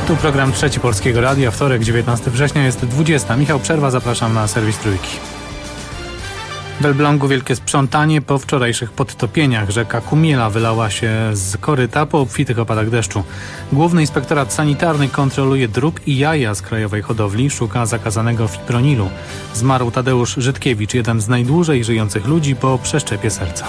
Tu program Trzeci Polskiego Radia, wtorek, 19 września, jest 20. Michał Przerwa, zapraszam na serwis Trójki. W Elblągu wielkie sprzątanie po wczorajszych podtopieniach. Rzeka Kumiela wylała się z koryta po obfitych opadach deszczu. Główny Inspektorat Sanitarny kontroluje drób i jaja z krajowej hodowli, szuka zakazanego fipronilu. Zmarł Tadeusz Żydkiewicz, jeden z najdłużej żyjących ludzi po przeszczepie serca.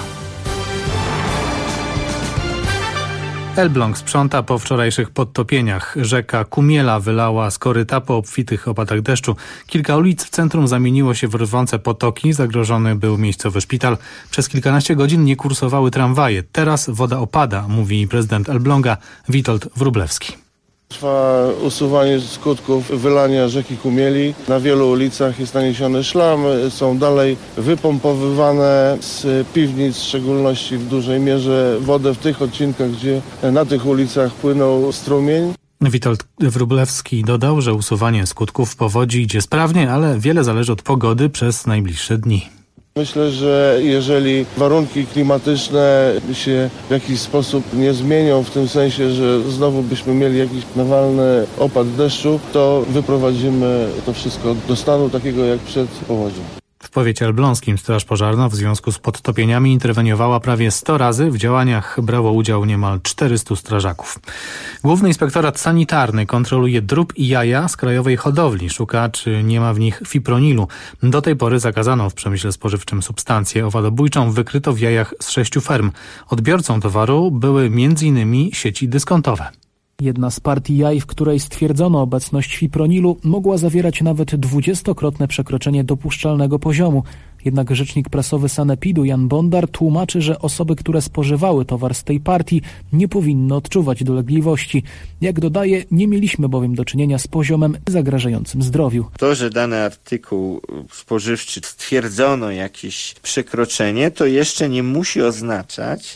Elbląg sprząta po wczorajszych podtopieniach. Rzeka Kumiela wylała z koryta po obfitych opadach deszczu. Kilka ulic w centrum zamieniło się w rwące potoki. Zagrożony był miejscowy szpital. Przez kilkanaście godzin nie kursowały tramwaje. Teraz woda opada, mówi prezydent Elbląga Witold Wróblewski. Trwa usuwanie skutków wylania rzeki Kumieli. Na wielu ulicach jest naniesiony szlam. Są dalej wypompowywane z piwnic, w szczególności w dużej mierze wodę w tych odcinkach, gdzie na tych ulicach płynął strumień. Witold Wróblewski dodał, że usuwanie skutków powodzi idzie sprawnie, ale wiele zależy od pogody przez najbliższe dni. Myślę, że jeżeli warunki klimatyczne się w jakiś sposób nie zmienią, w tym sensie, że znowu byśmy mieli jakiś nawalny opad deszczu, to wyprowadzimy to wszystko do stanu takiego jak przed powodzią. W powiecie elbląskim Straż Pożarna w związku z podtopieniami interweniowała prawie 100 razy. W działaniach brało udział niemal 400 strażaków. Główny Inspektorat Sanitarny kontroluje drób i jaja z krajowej hodowli. Szuka, czy nie ma w nich fipronilu. Do tej pory zakazano w przemyśle spożywczym substancję owadobójczą wykryto w jajach z 6 ferm. Odbiorcą towaru były m.in. sieci dyskontowe. Jedna z partii jaj, w której stwierdzono obecność fipronilu, mogła zawierać nawet 20-krotne przekroczenie dopuszczalnego poziomu. Jednak rzecznik prasowy Sanepidu Jan Bondar tłumaczy, że osoby, które spożywały towar z tej partii, nie powinny odczuwać dolegliwości. Jak dodaje, nie mieliśmy bowiem do czynienia z poziomem zagrażającym zdrowiu. To, że dany artykuł spożywczy stwierdzono jakieś przekroczenie, to jeszcze nie musi oznaczać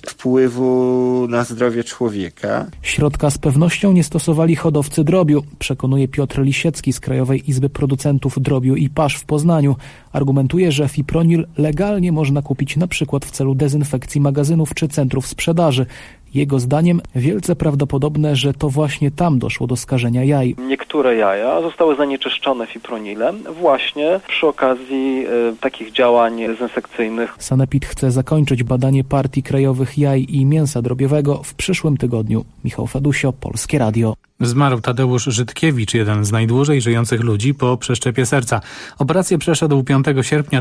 wpływu na zdrowie człowieka. Środka z pewnością nie stosowali hodowcy drobiu, przekonuje Piotr Lisiecki z Krajowej Izby Producentów Drobiu i Pasz w Poznaniu. Argumentuje, że fipronil legalnie można kupić na przykład w celu dezynfekcji magazynów czy centrów sprzedaży. Jego zdaniem wielce prawdopodobne, że to właśnie tam doszło do skażenia jaj. Niektóre jaja zostały zanieczyszczone fipronilem właśnie przy okazji takich działań dezynfekcyjnych. Sanepid chce zakończyć badanie partii krajowych jaj i mięsa drobiowego w przyszłym tygodniu. Michał Fedusio, Polskie Radio. Zmarł Tadeusz Żydkiewicz, jeden z najdłużej żyjących ludzi po przeszczepie serca. Operację przeszedł 5 sierpnia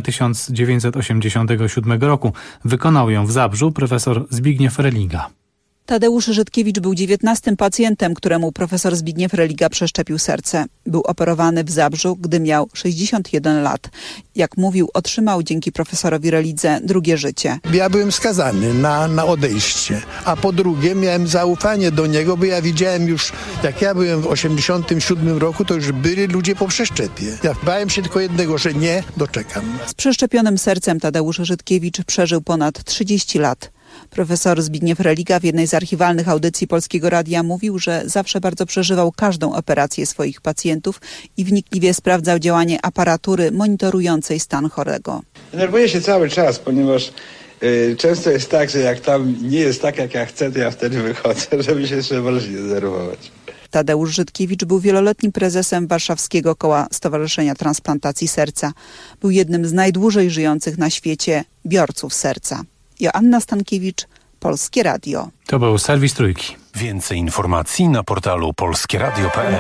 1987 roku. Wykonał ją w Zabrzu profesor Zbigniew Religa. Tadeusz Żydkiewicz był 19. pacjentem, któremu profesor Zbigniew Religa przeszczepił serce. Był operowany w Zabrzu, gdy miał 61 lat. Jak mówił, otrzymał dzięki profesorowi Relidze drugie życie. Ja byłem skazany na odejście, a po drugie miałem zaufanie do niego, bo ja widziałem już, jak ja byłem w 87 roku, to już byli ludzie po przeszczepie. Ja bałem się tylko jednego, że nie doczekam. Z przeszczepionym sercem Tadeusz Żydkiewicz przeżył ponad 30 lat. Profesor Zbigniew Religa w jednej z archiwalnych audycji Polskiego Radia mówił, że zawsze bardzo przeżywał każdą operację swoich pacjentów i wnikliwie sprawdzał działanie aparatury monitorującej stan chorego. Denerwuję się cały czas, ponieważ często jest tak, że jak tam nie jest tak, jak ja chcę, to ja wtedy wychodzę, żeby się jeszcze bardziej denerwować. Tadeusz Żydkiewicz był wieloletnim prezesem Warszawskiego Koła Stowarzyszenia Transplantacji Serca. Był jednym z najdłużej żyjących na świecie biorców serca. Joanna Stankiewicz, Polskie Radio. To był serwis Trójki. Więcej informacji na portalu polskieradio.pl.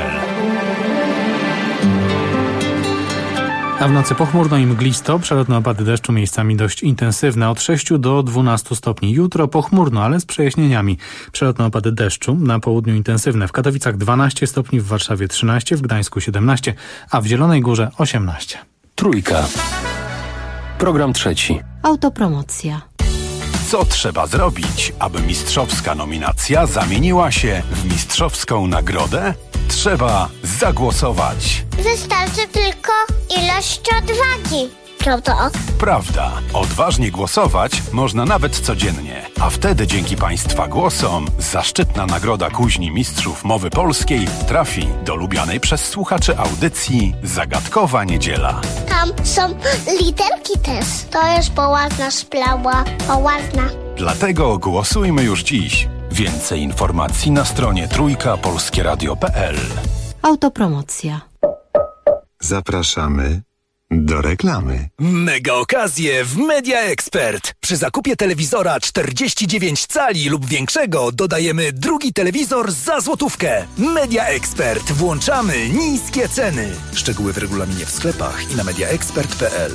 A w nocy pochmurno i mglisto, przelotne opady deszczu miejscami dość intensywne, od 6 do 12 stopni. Jutro pochmurno, ale z przejaśnieniami. Przelotne opady deszczu, na południu intensywne. W Katowicach 12 stopni, w Warszawie 13, w Gdańsku 17, a w Zielonej Górze 18. Trójka. Program trzeci. Autopromocja. Co trzeba zrobić, aby mistrzowska nominacja zamieniła się w mistrzowską nagrodę? Trzeba zagłosować. Wystarczy tylko ilość odwagi. Prawda? Prawda. Odważnie głosować można nawet codziennie. A wtedy dzięki Państwa głosom zaszczytna nagroda Kuźni Mistrzów Mowy Polskiej trafi do lubianej przez słuchaczy audycji Zagadkowa Niedziela. Tam są literki też. To jest poważna sprawa. Poważna. Dlatego głosujmy już dziś. Więcej informacji na stronie trójkapolskieradio.pl. Autopromocja. Zapraszamy do reklamy. Mega okazje w Media Expert. Przy zakupie telewizora 49 cali lub większego dodajemy drugi telewizor za złotówkę. Media Expert. Włączamy niskie ceny. Szczegóły w regulaminie w sklepach i na mediaexpert.pl.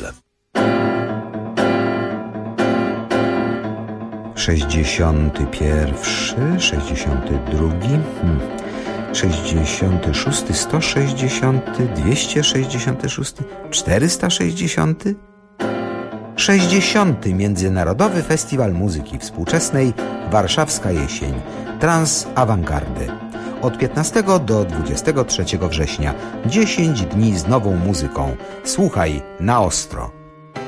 61, 62, 66, 160, 266, 460, 60. Międzynarodowy Festiwal Muzyki Współczesnej Warszawska Jesień Trans Awangardy. Od 15 do 23 września 10 dni z nową muzyką. Słuchaj na ostro.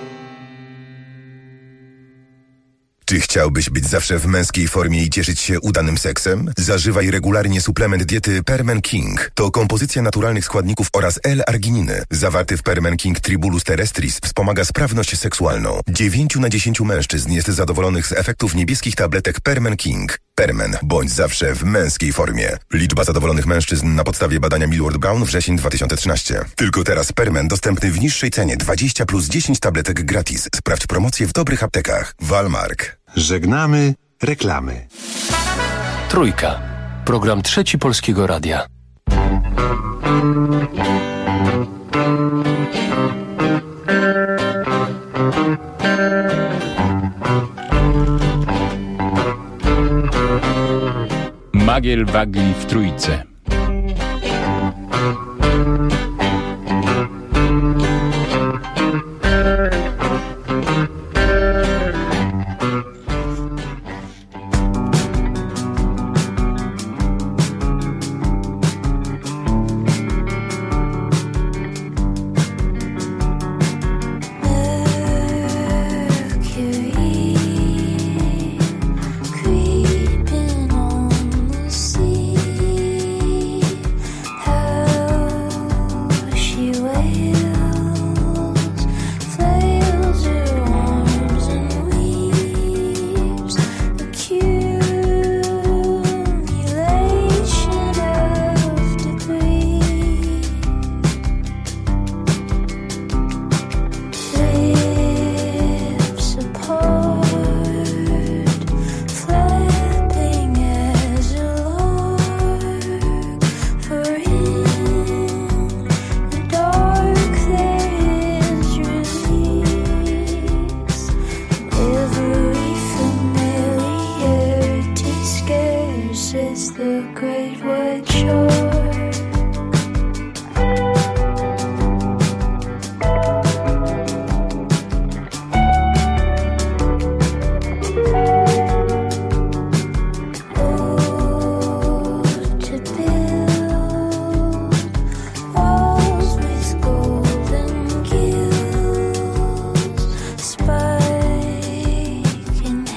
Czy chciałbyś być zawsze w męskiej formie i cieszyć się udanym seksem? Zażywaj regularnie suplement diety Permen King. To kompozycja naturalnych składników oraz L-argininy. Zawarty w Permen King Tribulus terrestris wspomaga sprawność seksualną. 9 na 10 mężczyzn jest zadowolonych z efektów niebieskich tabletek Permen King. Permen. Bądź zawsze w męskiej formie. Liczba zadowolonych mężczyzn na podstawie badania Millward Brown wrzesień 2013. Tylko teraz Permen dostępny w niższej cenie 20 plus 10 tabletek gratis. Sprawdź promocję w dobrych aptekach. Walmark. Żegnamy reklamy. Trójka. Program Trzeci Polskiego Radia. Magiel Wagli w Trójce.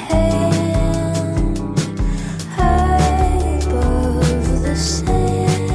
Above the sand.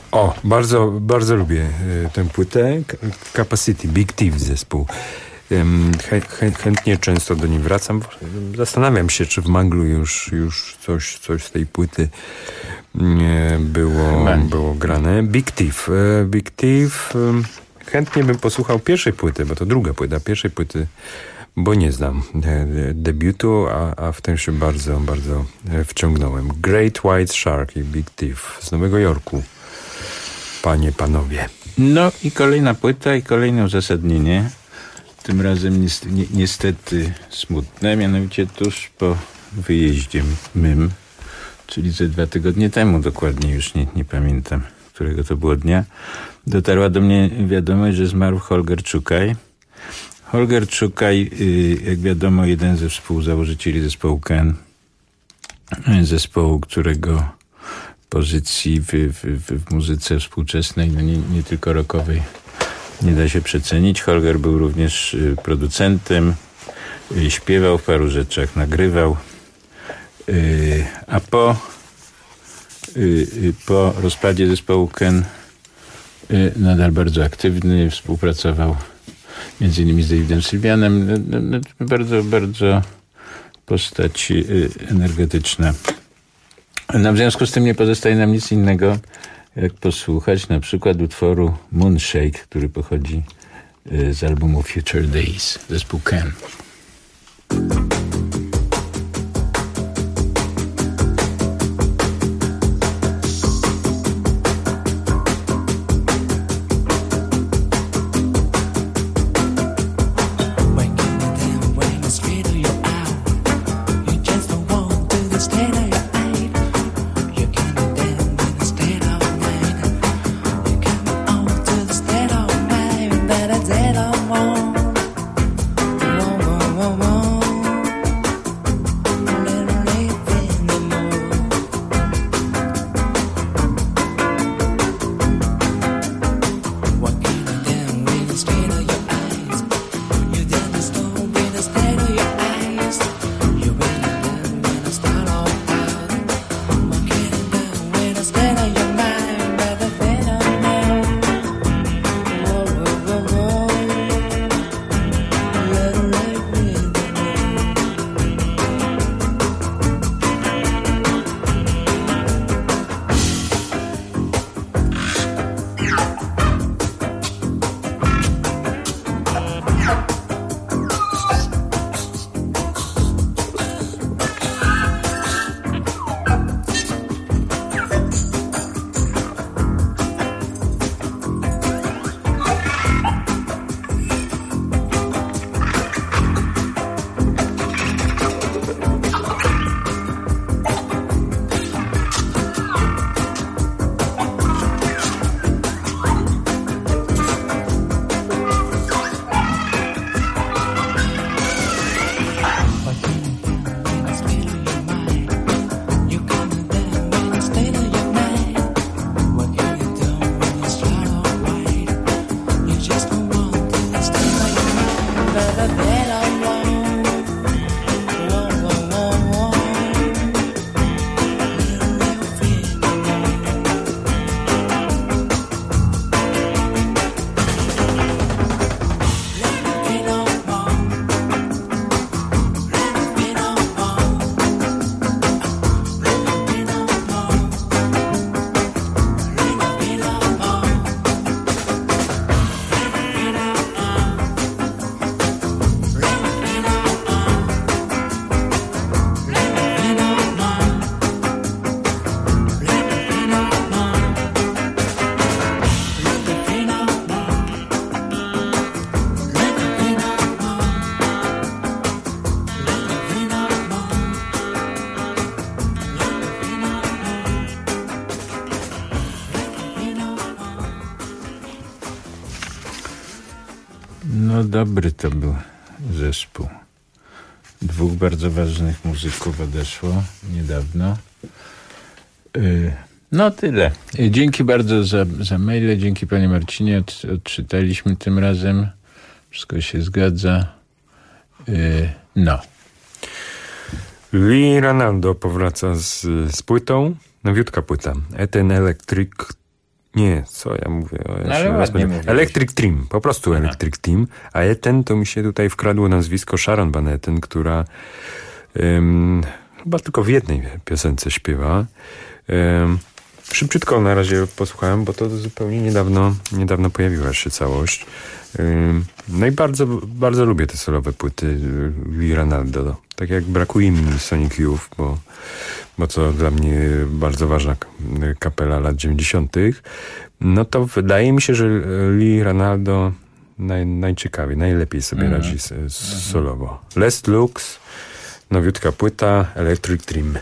O, bardzo, bardzo lubię tę płytę. Capacity, Big Thief zespół. Chętnie często do niej wracam. Zastanawiam się, czy w Manglu już coś z tej płyty było grane. Big Thief. Chętnie bym posłuchał pierwszej płyty, bo to druga płyta. Pierwszej płyty, bo nie znam debiutu, a w tym się bardzo, bardzo wciągnąłem. Great White Shark i Big Thief z Nowego Jorku. Panie, panowie. No i kolejna płyta i kolejne uzasadnienie. Tym razem niestety smutne, mianowicie tuż po wyjeździe mym, czyli ze 2 tygodnie temu dokładnie, już nie pamiętam, którego to było dnia, dotarła do mnie wiadomość, że zmarł Holger Czukaj. Holger Czukaj, jak wiadomo, jeden ze współzałożycieli zespołu Ken, zespołu, którego pozycji w muzyce współczesnej, no nie tylko rockowej, nie da się przecenić. Holger był również producentem, śpiewał w paru rzeczach, nagrywał, a po rozpadzie zespołu Ken nadal bardzo aktywny, współpracował między innymi z Davidem Sylvianem. Bardzo, bardzo postać energetyczna. No, w związku z tym nie pozostaje nam nic innego, jak posłuchać na przykład utworu Moonshake, który pochodzi z albumu Future Days, zespół Ken. No dobry to był zespół. 2 bardzo ważnych muzyków odeszło niedawno. No tyle. Dzięki bardzo za maile. Dzięki panie Marcinie. Odczytaliśmy tym razem. Wszystko się zgadza. No. Lee Ranaldo powraca z płytą. Nowiutka płyta. Eten Electric Nie, co ja mówię? Ale ładnie mówię. Electric Dream, po prostu Electric Dream. A ten to mi się tutaj wkradło nazwisko Sharon Van Etten, która chyba tylko w jednej piosence śpiewa. Szybciutko na razie posłuchałem, bo to zupełnie niedawno pojawiła się całość. No i bardzo, bardzo lubię te solowe płyty Lee Ranaldo. Tak jak brakuje mi Sonic Youth, bo to dla mnie bardzo ważna kapela lat 90. No to wydaje mi się, że Lee Ranaldo najciekawiej, najlepiej sobie radzi solowo. Last Looks, nowiutka płyta Electric Dream.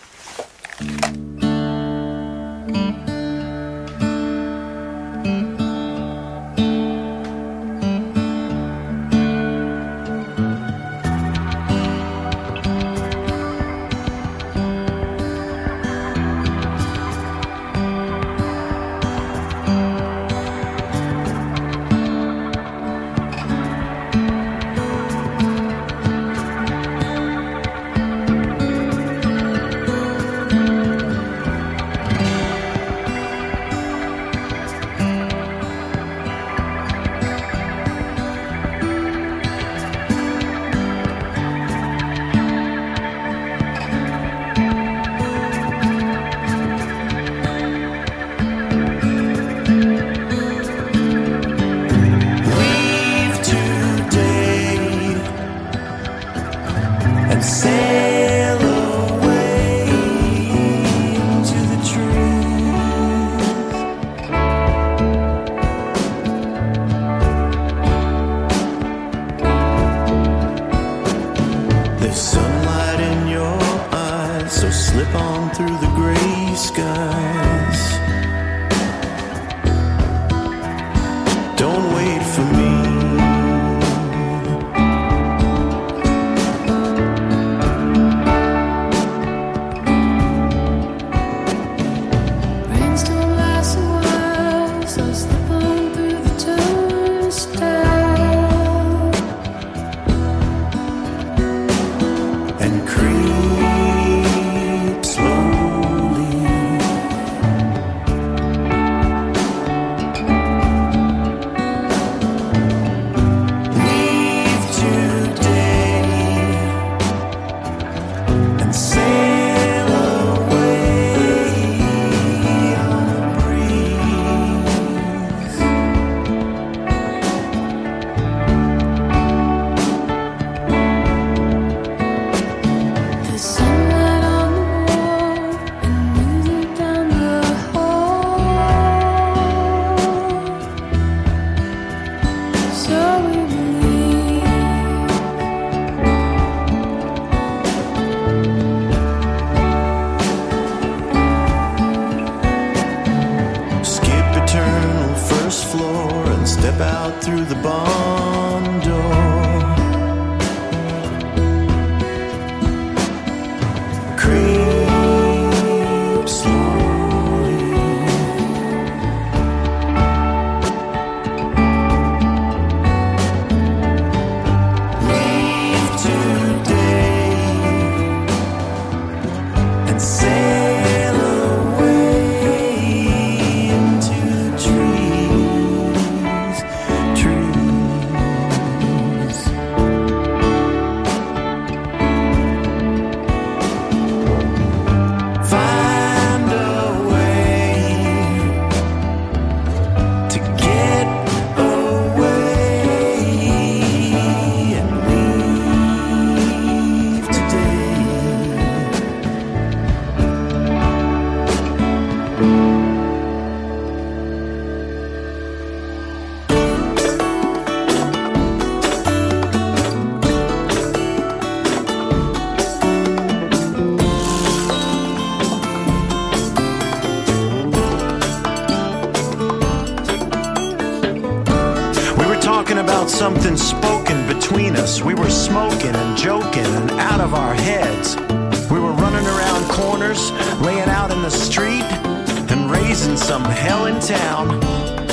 Something spoken between us. We were smoking and joking and out of our heads. We were running around corners, laying out in the street, and raising some hell in town.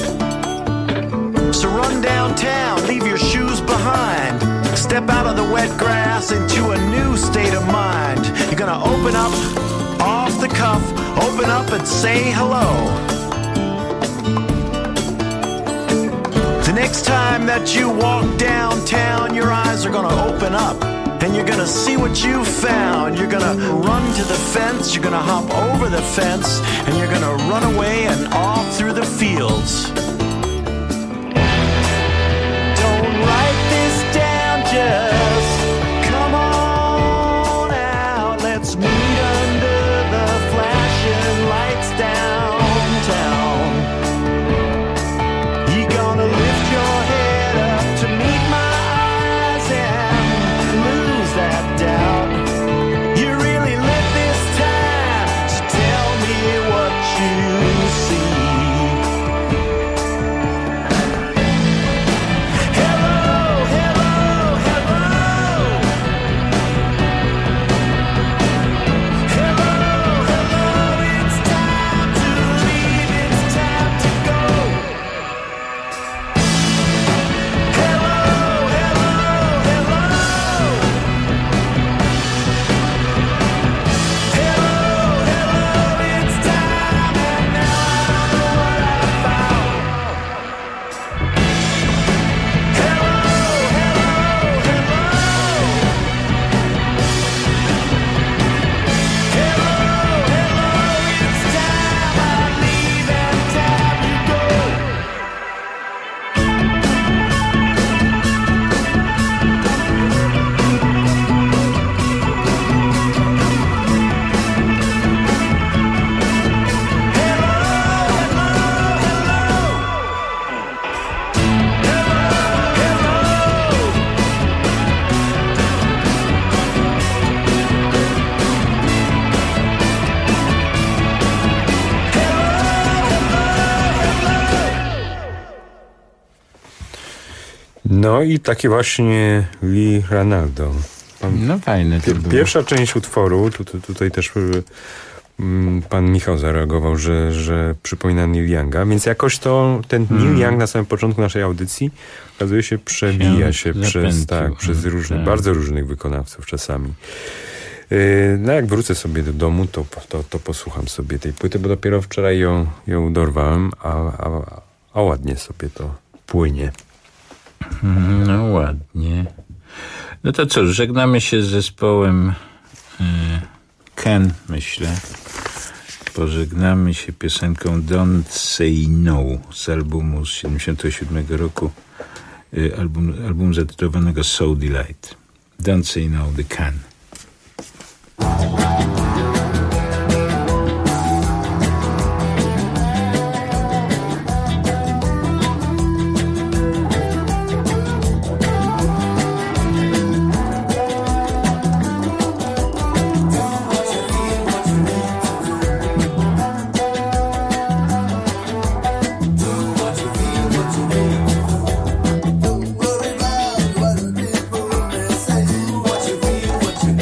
So run downtown, leave your shoes behind. Step out of the wet grass into a new state of mind. You're gonna open up, off the cuff, open up and say hello. next time that you walk downtown, your eyes are gonna open up and you're gonna see what you found. You're gonna run to the fence, you're gonna hop over the fence, and you're gonna run away and off through the fields. Don't write this down, just come on out. Let's meet under the flashing lights downtown. You're gonna lift your head up to meet my eyes and lose that doubt. You really live this time, so tell me what you see. No i takie właśnie Lee Ranaldo. No fajne to było. Pierwsza część utworu, tutaj też pan Michał zareagował, że przypomina Neil Younga, więc jakoś to ten Neil Young na samym początku naszej audycji okazuje się przebija się przez różnych, bardzo różnych wykonawców czasami. No jak wrócę sobie do domu, to posłucham sobie tej płyty, bo dopiero wczoraj ją dorwałem, a ładnie sobie to płynie. No ładnie. No to cóż, żegnamy się z zespołem Ken, myślę. Pożegnamy się piosenką Don't Say No z albumu z 77 roku, album zatytułowanego So Delight. Don't Say No, The Can. What you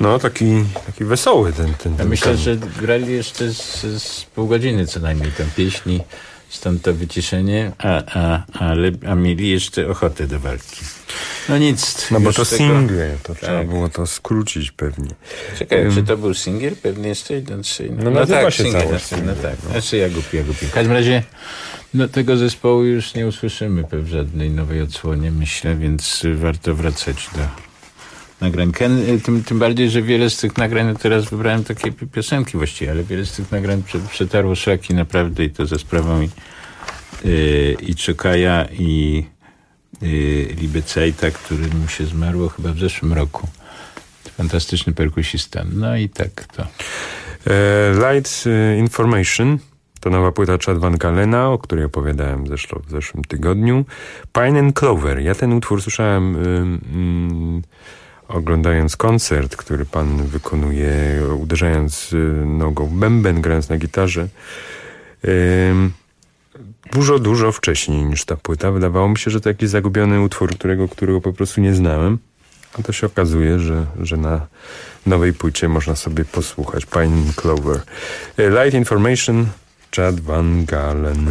No, taki wesoły ten Ja myślę, że grali jeszcze z pół godziny co najmniej tam pieśni, stąd to wyciszenie, a mieli jeszcze ochotę do walki. No nic. No bo to single, to trzeba było to skrócić pewnie. Czekaj, czy to był singiel? Pewnie jeszcze idący. No tak, się całość. No tak, znaczy ja głupi. W każdym razie tego zespołu już nie usłyszymy w żadnej nowej odsłonie, myślę, więc warto wracać do nagrań. Tym bardziej, że wiele z tych nagrań, no teraz wybrałem takie piosenki właściwie, ale wiele z tych nagrań przetarło szlaki naprawdę i to ze sprawą i Czokaja, i Libecajta, którym się zmarło chyba w zeszłym roku. Fantastyczny perkusista. No i tak to. Light Information to nowa płyta Chad Van Galena, o której opowiadałem w zeszłym tygodniu. Pine and Clover. Ja ten utwór słyszałem oglądając koncert, który pan wykonuje, uderzając nogą w bęben, grając na gitarze. Dużo wcześniej niż ta płyta. Wydawało mi się, że to jakiś zagubiony utwór, którego po prostu nie znałem. A to się okazuje, że na nowej płycie można sobie posłuchać. Pine and Clover. Light Information, Chad Van Galen.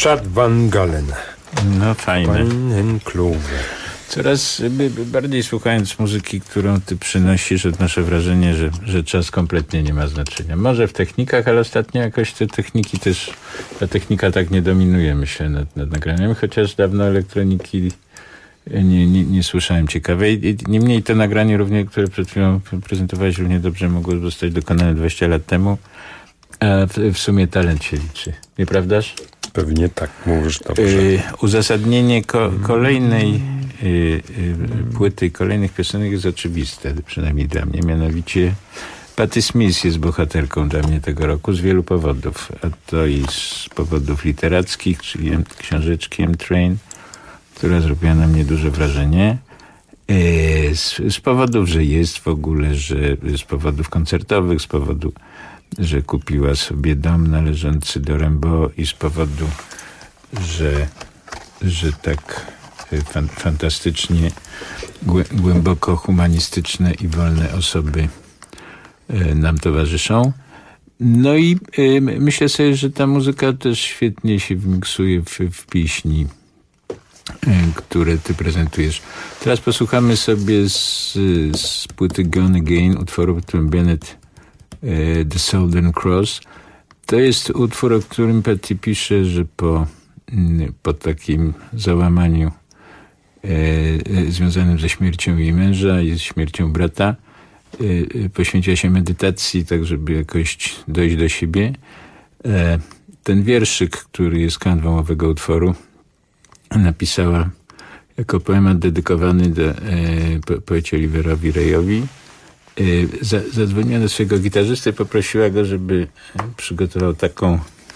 Richard Van Galen. No fajne. Painklover. Coraz bardziej słuchając muzyki, którą ty przynosisz, odnoszę wrażenie, że czas kompletnie nie ma znaczenia. Może w technikach, ale ostatnio jakoś te techniki też, ta technika tak nie dominuje, myślę, nad nagraniem, chociaż dawno elektroniki nie słyszałem ciekawej. Niemniej to nagranie również, które przed chwilą prezentowałeś, równie dobrze mogło zostać dokonane 20 lat temu, a w sumie talent się liczy. Nieprawdaż? Pewnie tak, mówisz dobrze. Uzasadnienie kolejnej płyty, kolejnych piosenek jest oczywiste, przynajmniej dla mnie. Mianowicie Patti Smith jest bohaterką dla mnie tego roku z wielu powodów. A to i z powodów literackich, czyli książeczki M-Train, która zrobiła na mnie duże wrażenie. Z powodów, że jest w ogóle, że z powodów koncertowych, z powodu, że kupiła sobie dom należący do Rimbaud i z powodu, że tak fantastycznie głęboko humanistyczne i wolne osoby nam towarzyszą. No i myślę sobie, że ta muzyka też świetnie się wmiksuje w pieśni, które ty prezentujesz. Teraz posłuchamy sobie z płyty Gone Again utworu pod tytułem Bennett The Southern Cross. To jest utwór, o którym Patti pisze, że po takim załamaniu związanym ze śmiercią jej męża i śmiercią brata poświęciła się medytacji, tak żeby jakoś dojść do siebie. Ten wierszyk, który jest kanwą owego utworu, napisała jako poemat dedykowany poecie Oliverowi Rayowi. Zadzwoniła do swojego gitarzysty i poprosiła go, żeby przygotował taką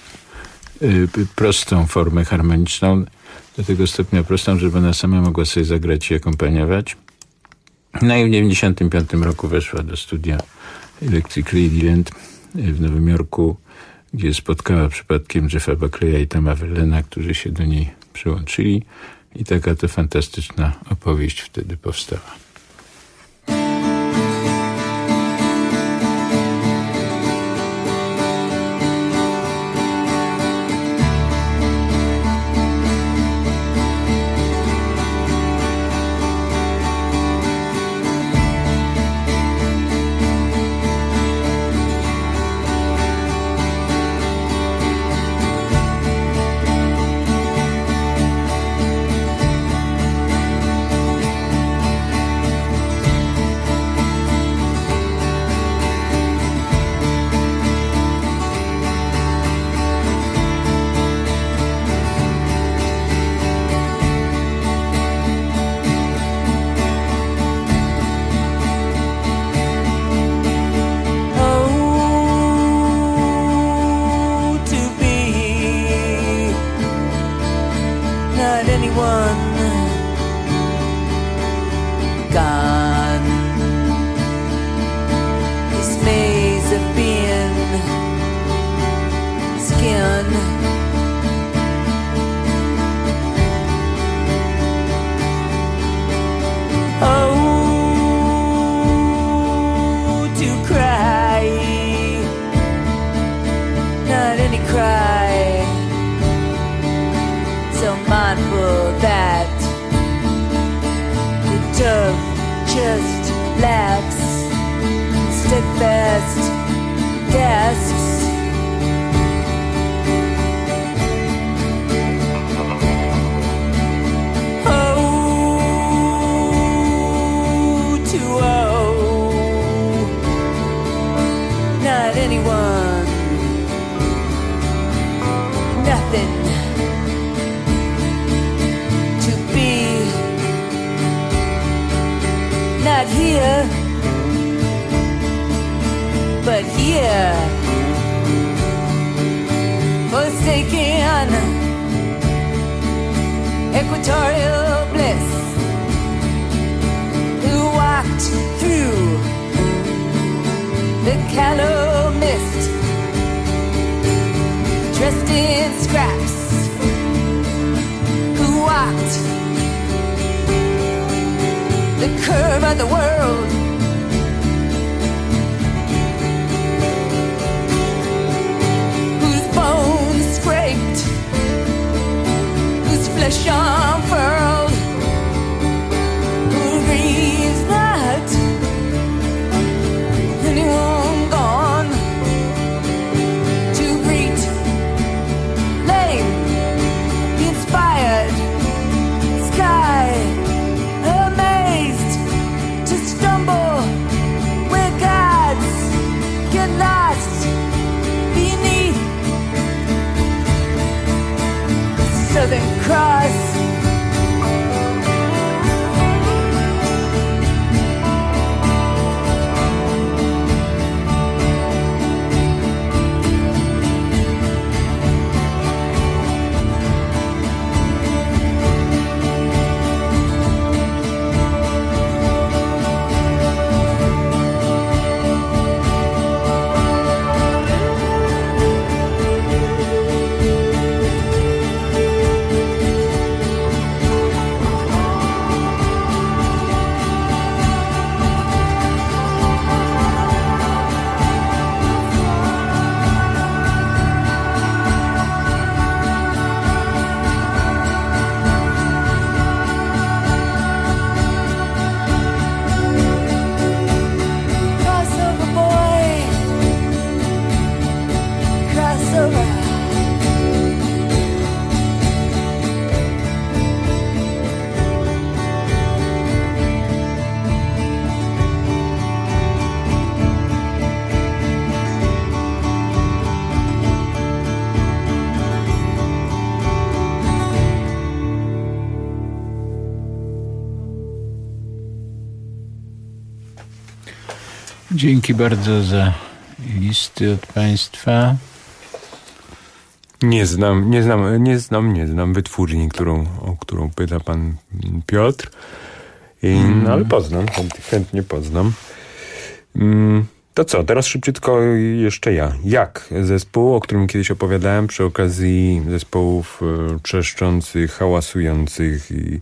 prostą formę harmoniczną, do tego stopnia prostą, żeby ona sama mogła sobie zagrać i akompaniować. No i w 1995 roku weszła do studia Electric Ladyland w Nowym Jorku, gdzie spotkała przypadkiem Jeffa Buckleya i Toma Verlaina, którzy się do niej przyłączyli i taka to fantastyczna opowieść wtedy powstała. Equatorial bliss, who walked through the callow mist, dressed in scraps, who walked the curve of the world, whose bones scraped flesh unfurled. Who grieves not anyone gone to greet lame, inspired sky, amazed to stumble where gods get lost beneath Southern Cross. Dzięki bardzo za listy od Państwa. Nie znam wytwórni, o którą pyta pan Piotr. No ale poznam, chętnie poznam. To co, teraz szybciutko jeszcze ja. Jak zespół, o którym kiedyś opowiadałem przy okazji zespołów trzeszczących, hałasujących i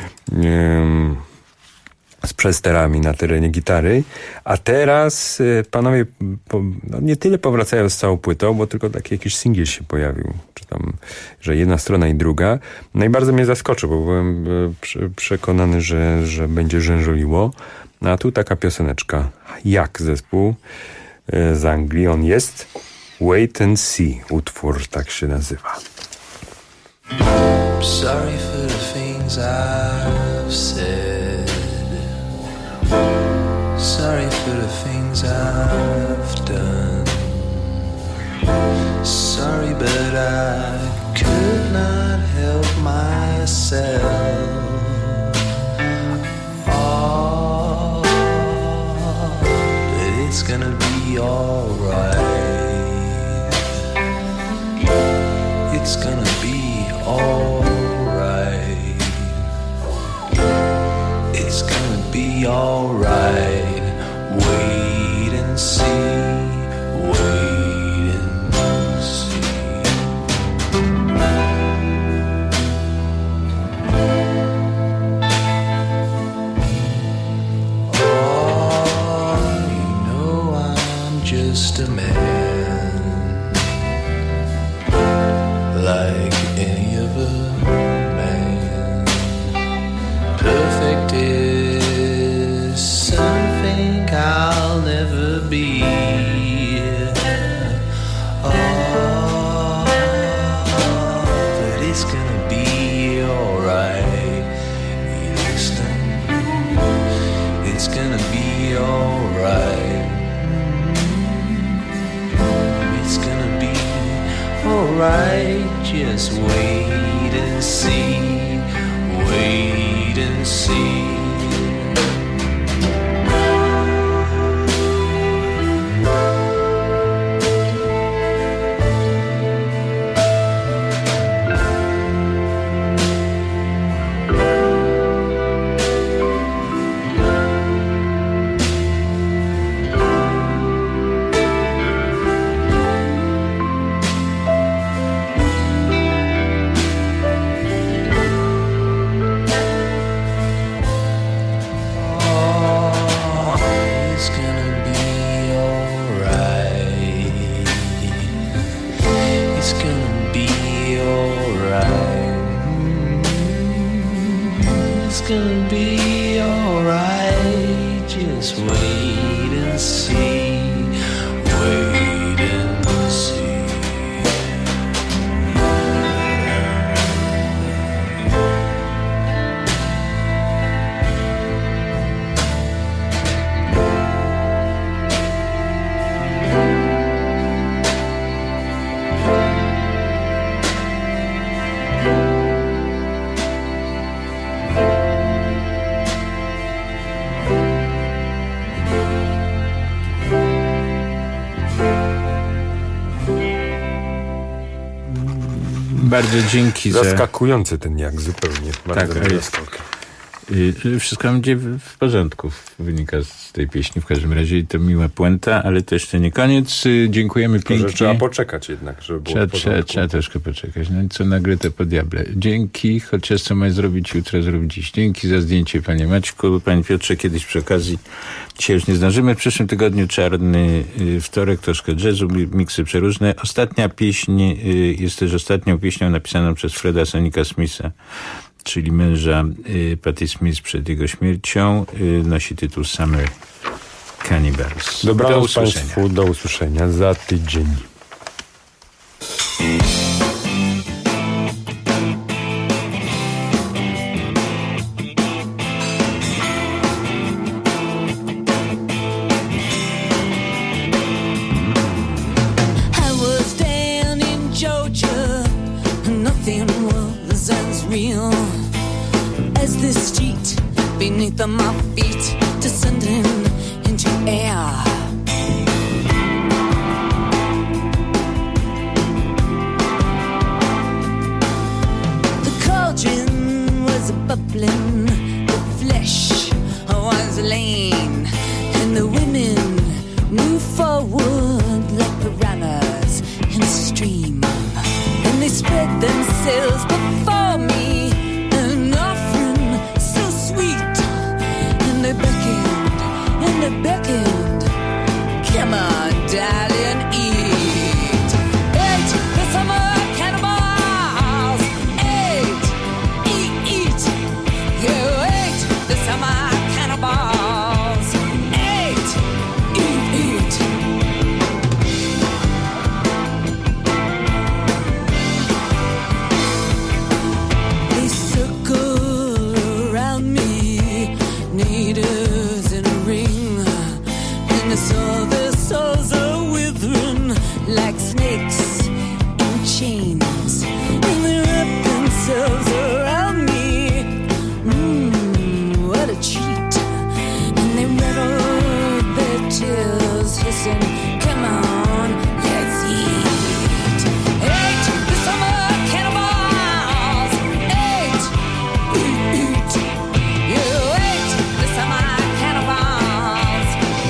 z przesterami na terenie gitary, a teraz panowie nie tyle powracają z całą płytą, bo tylko taki jakiś singiel się pojawił, czy tam, że jedna strona i druga. No i bardzo mnie zaskoczył, bo byłem przekonany, że będzie rzężoliło. No a tu taka pioseneczka, jak zespół z Anglii, on jest Wait and See, utwór tak się nazywa. Sorry for the things I've said. Sorry for the things I've done. Sorry, but I could not help myself. Oh, but it's gonna be alright. It's gonna be alright. It's gonna be alright. Wait and see. Wait and see. Oh, you know I'm just a man, like any other man. Perfect is something I'll never be. Oh, but it's gonna be alright. You listen, it's gonna be alright. It's gonna be alright. Just wait and see. Wait and see. gonna be alright. Just wait and see. Wait and see. Bardzo dzięki za... Zaskakujący ten jak zupełnie. Bardzo Tak, wszystko będzie w porządku, wynika z tej pieśni w każdym razie i to miła puenta, ale to jeszcze nie koniec. Dziękujemy pięknie. Trzeba poczekać jednak, żeby było w porządku. Trzeba troszkę poczekać. No i co nagle to po diable. Dzięki, chociaż co ma zrobić jutro, zrobić dziś. Dzięki za zdjęcie, panie Maćku. Panie Piotrze, kiedyś przy okazji, dzisiaj już nie zdążymy. W przyszłym tygodniu czarny wtorek, troszkę jazzu, miksy przeróżne. Ostatnia pieśń jest też ostatnią pieśnią napisaną przez Freda Sonika Smitha, czyli męża Patti Smith przed jego śmiercią. Nosi tytuł Summer Cannibals. Dobranoc Państwu, do usłyszenia za tydzień. Beneath my feet, descending into air. The cauldron was bubbling, the flesh was lean, and the women moved forward like piranhas in a stream, and they spread themselves before me. And they beckoned, come on, darling, eat. Eat the summer cannibals. Eat. You ate the summer cannibals. Eat. They circle around me, natives in a ring. And I saw their souls are withering like snakes in chains, and they wrap themselves around me. What a treat! And they rattle their tails, hissing, "Come on, let's eat!" Eat the summer cannibals. Eat. You ate the summer cannibals.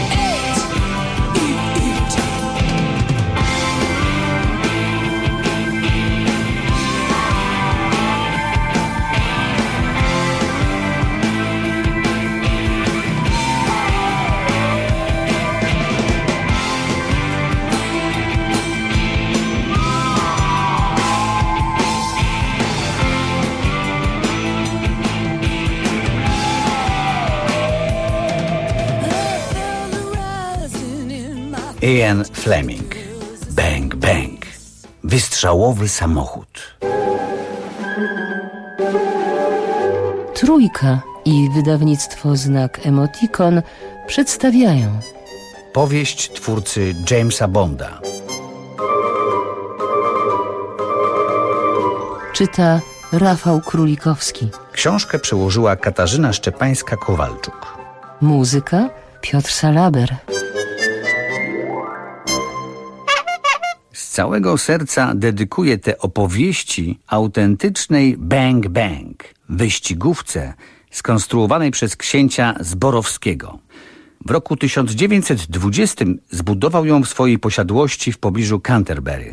Ian Fleming. Bang, bang. Wystrzałowy samochód. Trójka i wydawnictwo Znak Emotikon przedstawiają powieść twórcy Jamesa Bonda. Czyta Rafał Królikowski. Książkę przełożyła Katarzyna Szczepańska-Kowalczuk. Muzyka Piotr Salaber. Z całego serca dedykuję te opowieści autentycznej Bang Bang, wyścigówce skonstruowanej przez księcia Zborowskiego. W roku 1920 zbudował ją w swojej posiadłości w pobliżu Canterbury.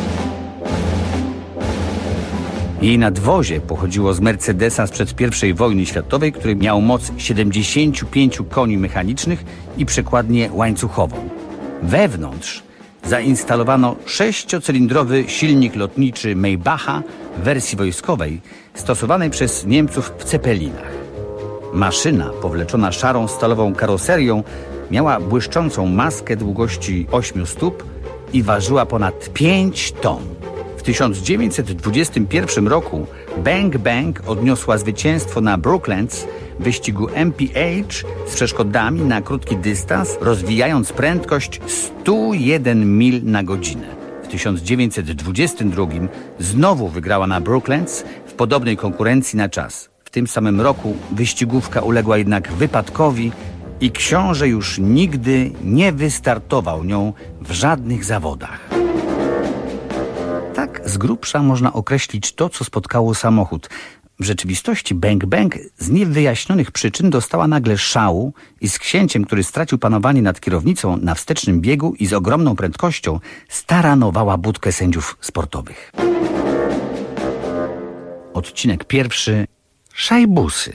Jej nadwozie pochodziło z Mercedesa sprzed I wojny światowej, który miał moc 75 koni mechanicznych i przekładnię łańcuchową. Wewnątrz zainstalowano 6-cylindrowy silnik lotniczy Maybacha w wersji wojskowej stosowanej przez Niemców w Zeppelinach. Maszyna, powleczona szarą stalową karoserią, miała błyszczącą maskę długości 8 stóp i ważyła ponad 5 ton. W 1921 roku Bang Bang odniosła zwycięstwo na Brooklands w wyścigu MPH z przeszkodami na krótki dystans, rozwijając prędkość 101 mil na godzinę. W 1922 znowu wygrała na Brooklands w podobnej konkurencji na czas. W tym samym roku wyścigówka uległa jednak wypadkowi i książę już nigdy nie wystartował nią w żadnych zawodach. Tak z grubsza można określić to, co spotkało samochód. W rzeczywistości Bang Bang z niewyjaśnionych przyczyn dostała nagle szału i z księciem, który stracił panowanie nad kierownicą na wstecznym biegu i z ogromną prędkością staranowała budkę sędziów sportowych. Odcinek pierwszy. Szajbusy.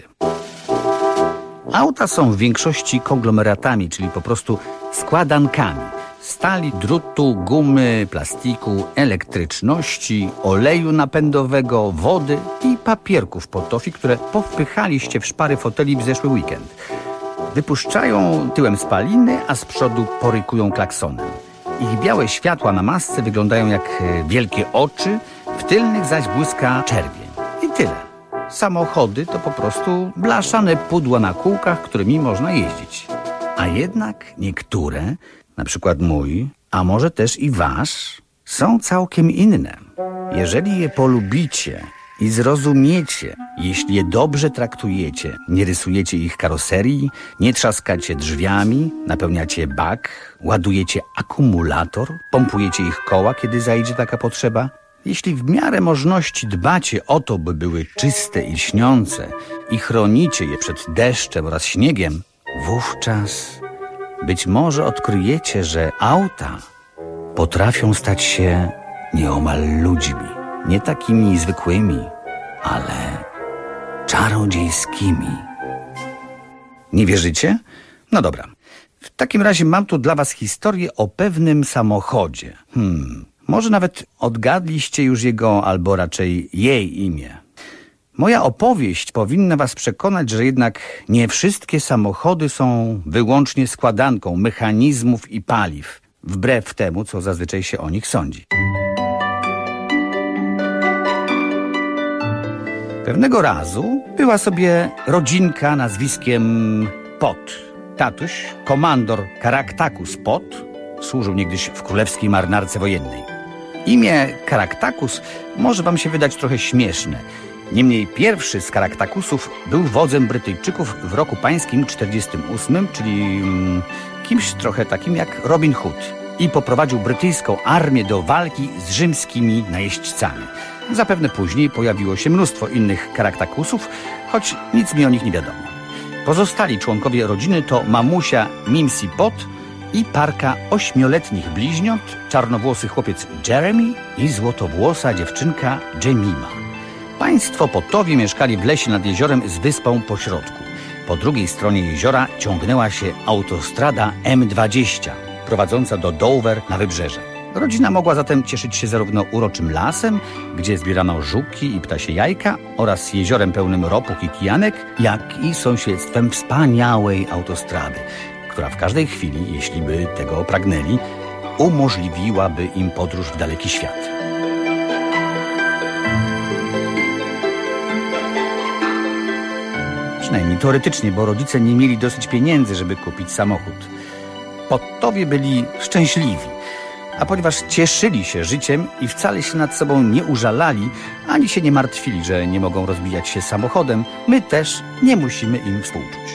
Auta są w większości konglomeratami, czyli po prostu składankami stali, drutu, gumy, plastiku, elektryczności, oleju napędowego, wody i papierków po tofi, które powpychaliście w szpary foteli w zeszły weekend. Wypuszczają tyłem spaliny, a z przodu porykują klaksonem. Ich białe światła na masce wyglądają jak wielkie oczy, w tylnych zaś błyska czerwień. I tyle. Samochody to po prostu blaszane pudła na kółkach, którymi można jeździć. A jednak niektóre, na przykład mój, a może też i wasz, są całkiem inne. Jeżeli je polubicie i zrozumiecie, jeśli je dobrze traktujecie, nie rysujecie ich karoserii, nie trzaskacie drzwiami, napełniacie bak, ładujecie akumulator, pompujecie ich koła, kiedy zajdzie taka potrzeba, jeśli w miarę możności dbacie o to, by były czyste i lśniące i chronicie je przed deszczem oraz śniegiem, wówczas być może odkryjecie, że auta potrafią stać się nieomal ludźmi. Nie takimi zwykłymi, ale czarodziejskimi. Nie wierzycie? No dobra. W takim razie mam tu dla was historię o pewnym samochodzie. Może nawet odgadliście już jego, albo raczej jej imię. Moja opowieść powinna was przekonać, że jednak nie wszystkie samochody są wyłącznie składanką mechanizmów i paliw, wbrew temu, co zazwyczaj się o nich sądzi. Pewnego razu była sobie rodzinka nazwiskiem Pot. Tatuś, komandor Caractacus Pot, służył niegdyś w królewskiej marynarce wojennej. Imię Caractacus może wam się wydać trochę śmieszne. Niemniej pierwszy z Caractacusów był wodzem Brytyjczyków w roku pańskim 48, czyli kimś trochę takim jak Robin Hood, i poprowadził brytyjską armię do walki z rzymskimi najeźdźcami. Zapewne później pojawiło się mnóstwo innych Caractacusów, choć nic mi o nich nie wiadomo. Pozostali członkowie rodziny to mamusia Mimsy Pot i parka 8-letnich bliźniąt, czarnowłosy chłopiec Jeremy i złotowłosa dziewczynka Jemima. Państwo Potowie mieszkali w lesie nad jeziorem z wyspą pośrodku. Po drugiej stronie jeziora ciągnęła się autostrada M20, prowadząca do Dover na wybrzeże. Rodzina mogła zatem cieszyć się zarówno uroczym lasem, gdzie zbierano żuki i ptasie jajka, oraz jeziorem pełnym ropuk i kijanek, jak i sąsiedztwem wspaniałej autostrady, która w każdej chwili, jeśli by tego pragnęli, umożliwiłaby im podróż w daleki świat. Przynajmniej teoretycznie, bo rodzice nie mieli dosyć pieniędzy, żeby kupić samochód. Potowie byli szczęśliwi, a ponieważ cieszyli się życiem i wcale się nad sobą nie użalali, ani się nie martwili, że nie mogą rozbijać się samochodem, my też nie musimy im współczuć.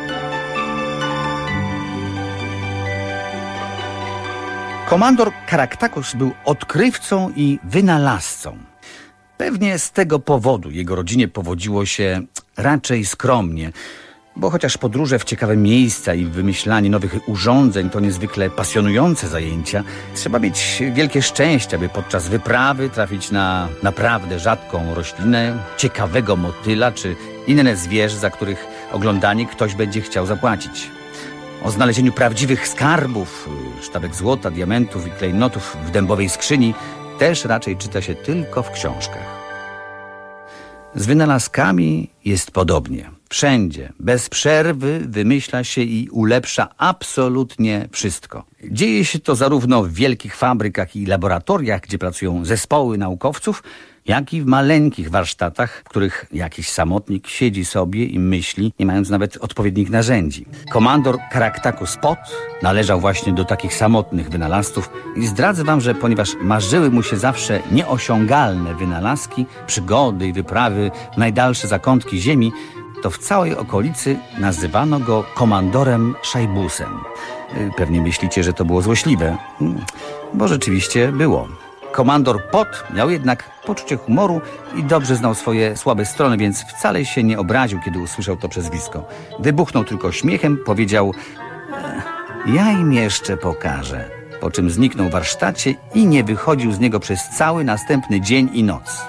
Komandor Caractacus był odkrywcą i wynalazcą. Pewnie z tego powodu jego rodzinie powodziło się raczej skromnie, bo chociaż podróże w ciekawe miejsca i wymyślanie nowych urządzeń to niezwykle pasjonujące zajęcia, trzeba mieć wielkie szczęście, aby podczas wyprawy trafić na naprawdę rzadką roślinę, ciekawego motyla czy inne zwierzę, za których oglądanie ktoś będzie chciał zapłacić. O znalezieniu prawdziwych skarbów, sztabek złota, diamentów i klejnotów w dębowej skrzyni też raczej czyta się tylko w książkach. Z wynalazkami jest podobnie. Wszędzie, bez przerwy wymyśla się i ulepsza absolutnie wszystko. Dzieje się to zarówno w wielkich fabrykach i laboratoriach, gdzie pracują zespoły naukowców, jak i w maleńkich warsztatach, w których jakiś samotnik siedzi sobie i myśli, nie mając nawet odpowiednich narzędzi. Komandor Caractacus Pot należał właśnie do takich samotnych wynalazców i zdradzę wam, że ponieważ marzyły mu się zawsze nieosiągalne wynalazki, przygody i wyprawy w najdalsze zakątki ziemi, to w całej okolicy nazywano go komandorem Szajbusem. Pewnie myślicie, że to było złośliwe, bo rzeczywiście było. Komandor Pot miał jednak poczucie humoru i dobrze znał swoje słabe strony, więc wcale się nie obraził, kiedy usłyszał to przezwisko. Wybuchnął tylko śmiechem, powiedział: ja im jeszcze pokażę. Po czym zniknął w warsztacie i nie wychodził z niego przez cały następny dzień i noc.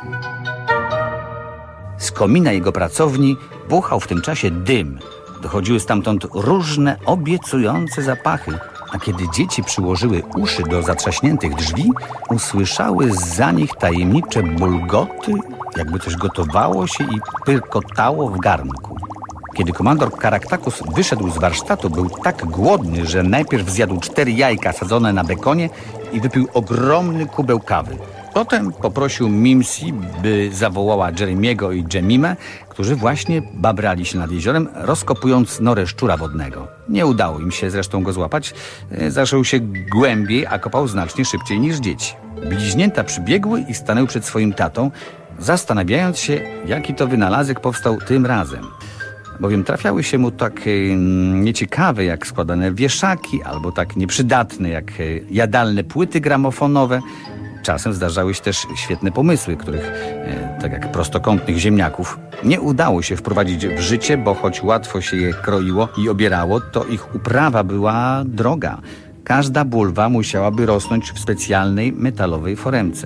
Z komina jego pracowni buchał w tym czasie dym. Dochodziły stamtąd różne obiecujące zapachy, a kiedy dzieci przyłożyły uszy do zatrzaśniętych drzwi, usłyszały zza nich tajemnicze bulgoty, jakby coś gotowało się i pyrkotało w garnku. Kiedy komandor Caractacus wyszedł z warsztatu, był tak głodny, że najpierw zjadł 4 jajka sadzone na bekonie i wypił ogromny kubeł kawy. Potem poprosił Mimsy, by zawołała Jeremiego i Jemimę, którzy właśnie babrali się nad jeziorem, rozkopując norę szczura wodnego. Nie udało im się zresztą go złapać. Zaszył się głębiej, a kopał znacznie szybciej niż dzieci. Bliźnięta przybiegły i stanęły przed swoim tatą, zastanawiając się, jaki to wynalazek powstał tym razem. Bowiem trafiały się mu tak nieciekawe jak składane wieszaki, albo tak nieprzydatne jak jadalne płyty gramofonowe. Czasem zdarzały się też świetne pomysły, których, tak jak prostokątnych ziemniaków, nie udało się wprowadzić w życie, bo choć łatwo się je kroiło i obierało, to ich uprawa była droga. Każda bulwa musiałaby rosnąć w specjalnej metalowej foremce.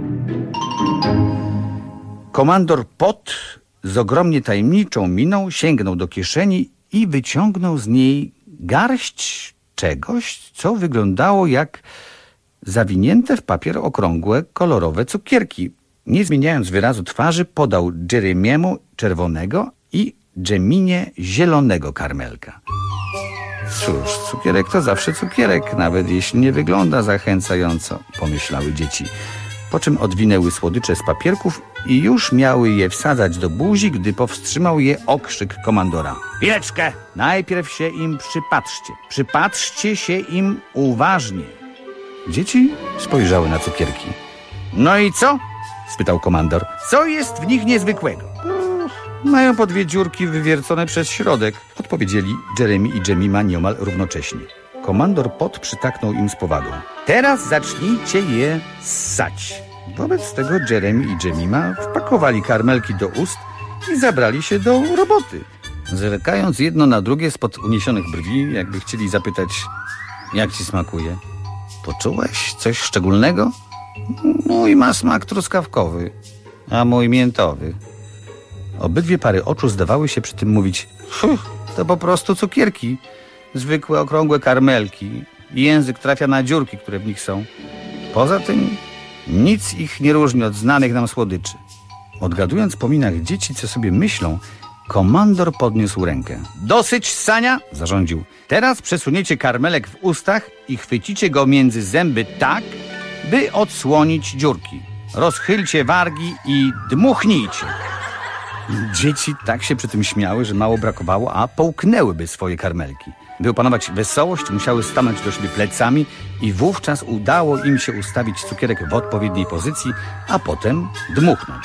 Komandor Pot z ogromnie tajemniczą miną sięgnął do kieszeni i wyciągnął z niej garść czegoś, co wyglądało jak zawinięte w papier okrągłe, kolorowe cukierki. Nie zmieniając wyrazu twarzy, podał Jeremiemu czerwonego i Jeminie zielonego karmelka. Cóż, cukierek to zawsze cukierek, nawet jeśli nie wygląda zachęcająco, pomyślały dzieci. Po czym odwinęły słodycze z papierków i już miały je wsadzać do buzi, gdy powstrzymał je okrzyk komandora. Chwileczkę! Najpierw się im przypatrzcie. Przypatrzcie się im uważnie. Dzieci spojrzały na cukierki. No i co? Spytał komandor. Co jest w nich niezwykłego? Mają po 2 dziurki wywiercone przez środek, odpowiedzieli Jeremy i Jemima nieomal równocześnie. Komandor Pot przytaknął im z powagą. Teraz zacznijcie je ssać. Wobec tego Jeremy i Jemima wpakowali karmelki do ust i zabrali się do roboty. Zerkając jedno na drugie spod uniesionych brwi, jakby chcieli zapytać, jak ci smakuje. Poczułeś coś szczególnego? Mój ma smak truskawkowy, a mój miętowy. Obydwie pary oczu zdawały się przy tym mówić: to po prostu cukierki, zwykłe okrągłe karmelki. Język trafia na dziurki, które w nich są. Poza tym nic ich nie różni od znanych nam słodyczy. Odgadując po minach dzieci, co sobie myślą, komandor podniósł rękę. Dosyć ssania, zarządził. Teraz przesuniecie karmelek w ustach i chwycicie go między zęby tak, by odsłonić dziurki. Rozchylcie wargi i dmuchnijcie. Dzieci tak się przy tym śmiały, że mało brakowało, a połknęłyby swoje karmelki. By opanować wesołość, musiały stanąć do siebie plecami i wówczas udało im się ustawić cukierek w odpowiedniej pozycji, a potem dmuchnąć.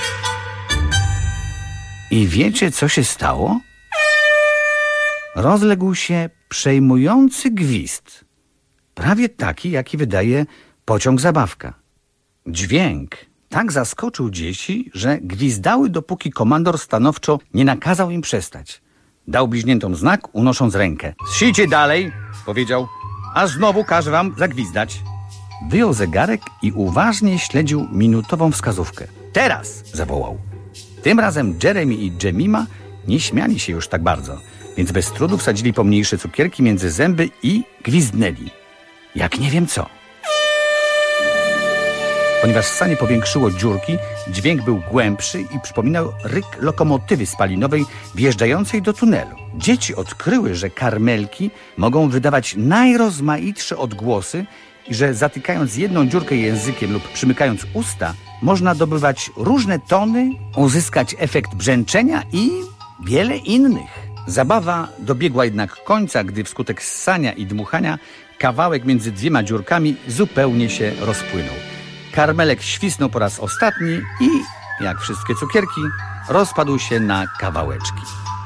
I wiecie, co się stało? Rozległ się przejmujący gwizd. Prawie taki, jaki wydaje pociąg zabawka. Dźwięk tak zaskoczył dzieci, że gwizdały, dopóki komandor stanowczo nie nakazał im przestać. Dał bliźniętom znak, unosząc rękę. Zsijcie dalej, powiedział, a znowu każę wam zagwizdać. Wyjął zegarek i uważnie śledził minutową wskazówkę. Teraz, zawołał. Tym razem Jeremy i Jemima nie śmiali się już tak bardzo, więc bez trudu wsadzili pomniejsze cukierki między zęby i gwizdnęli. Jak nie wiem co. Ponieważ ssanie powiększyło dziurki, dźwięk był głębszy i przypominał ryk lokomotywy spalinowej wjeżdżającej do tunelu. Dzieci odkryły, że karmelki mogą wydawać najrozmaitsze odgłosy i że zatykając jedną dziurkę językiem lub przymykając usta, można dobywać różne tony, uzyskać efekt brzęczenia i wiele innych. Zabawa dobiegła jednak końca, gdy wskutek ssania i dmuchania kawałek między dwiema dziurkami zupełnie się rozpłynął. Karmelek świsnął po raz ostatni i, jak wszystkie cukierki, rozpadł się na kawałeczki.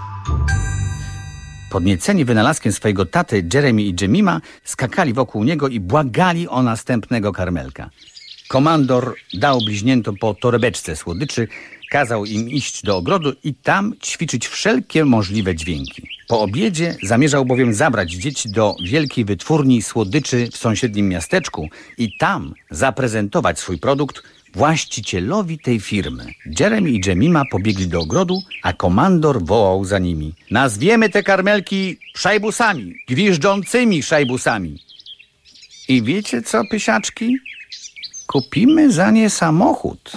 Podnieceni wynalazkiem swojego taty, Jeremy i Jemima skakali wokół niego i błagali o następnego karmelka. Komandor dał bliźniętom po torebeczce słodyczy, kazał im iść do ogrodu i tam ćwiczyć wszelkie możliwe dźwięki. Po obiedzie zamierzał bowiem zabrać dzieci do wielkiej wytwórni słodyczy w sąsiednim miasteczku i tam zaprezentować swój produkt właścicielowi tej firmy. Jeremy i Jemima pobiegli do ogrodu, a komandor wołał za nimi: nazwiemy te karmelki szajbusami, gwiżdżącymi szajbusami. I wiecie co, pysiaczki? Kupimy za nie samochód.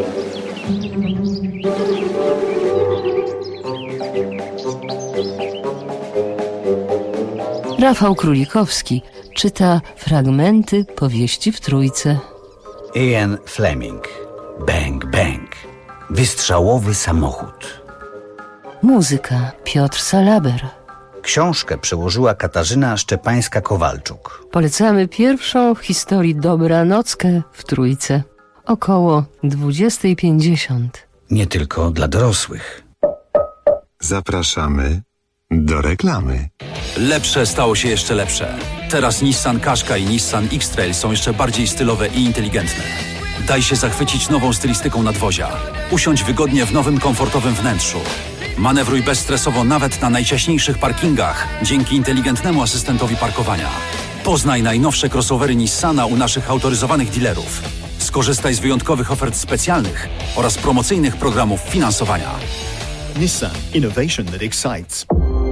Rafał Królikowski czyta fragmenty powieści w Trójce. Ian Fleming. Bang, bang. Wystrzałowy samochód. Muzyka Piotr Salaber. Książkę przełożyła Katarzyna Szczepańska-Kowalczuk. Polecamy pierwszą w historii dobranockę w Trójce. Około 20:50. Nie tylko dla dorosłych. Zapraszamy do reklamy. Lepsze stało się jeszcze lepsze. Teraz Nissan Qashqai i Nissan X-Trail są jeszcze bardziej stylowe i inteligentne. Daj się zachwycić nową stylistyką nadwozia. Usiądź wygodnie w nowym, komfortowym wnętrzu. Manewruj bezstresowo nawet na najciaśniejszych parkingach dzięki inteligentnemu asystentowi parkowania. Poznaj najnowsze crossovery Nissana u naszych autoryzowanych dealerów. Skorzystaj z wyjątkowych ofert specjalnych oraz promocyjnych programów finansowania. Nissan. Innovation that excites.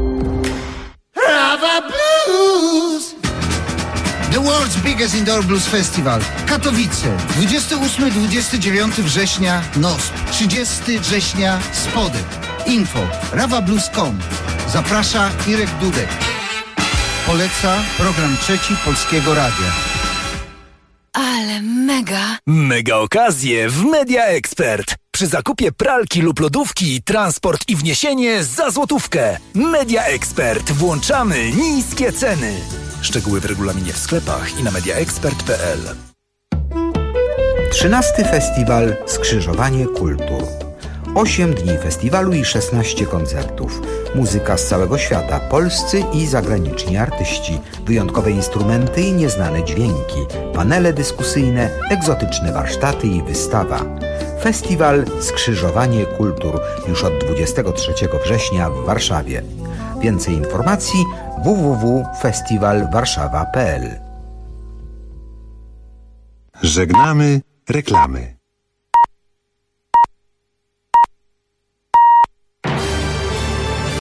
Rava Blues! The world's biggest indoor blues festival. Katowice. 28-29 września NOSP. 30 września Spodek. Info ravablues.com. Zaprasza Irek Dudek. Poleca program Trzeci Polskiego Radia. Ale mega! Mega okazje w Media Expert. Przy zakupie pralki lub lodówki, transport i wniesienie za złotówkę. Media Expert. Włączamy niskie ceny. Szczegóły w regulaminie w sklepach i na mediaexpert.pl. 13. Festiwal Skrzyżowanie Kultur. 8 dni festiwalu i 16 koncertów. Muzyka z całego świata, polscy i zagraniczni artyści, wyjątkowe instrumenty i nieznane dźwięki, panele dyskusyjne, egzotyczne warsztaty i wystawa. Festiwal Skrzyżowanie Kultur już od 23 września w Warszawie. Więcej informacji www.festiwalwarszawa.pl. Żegnamy reklamy.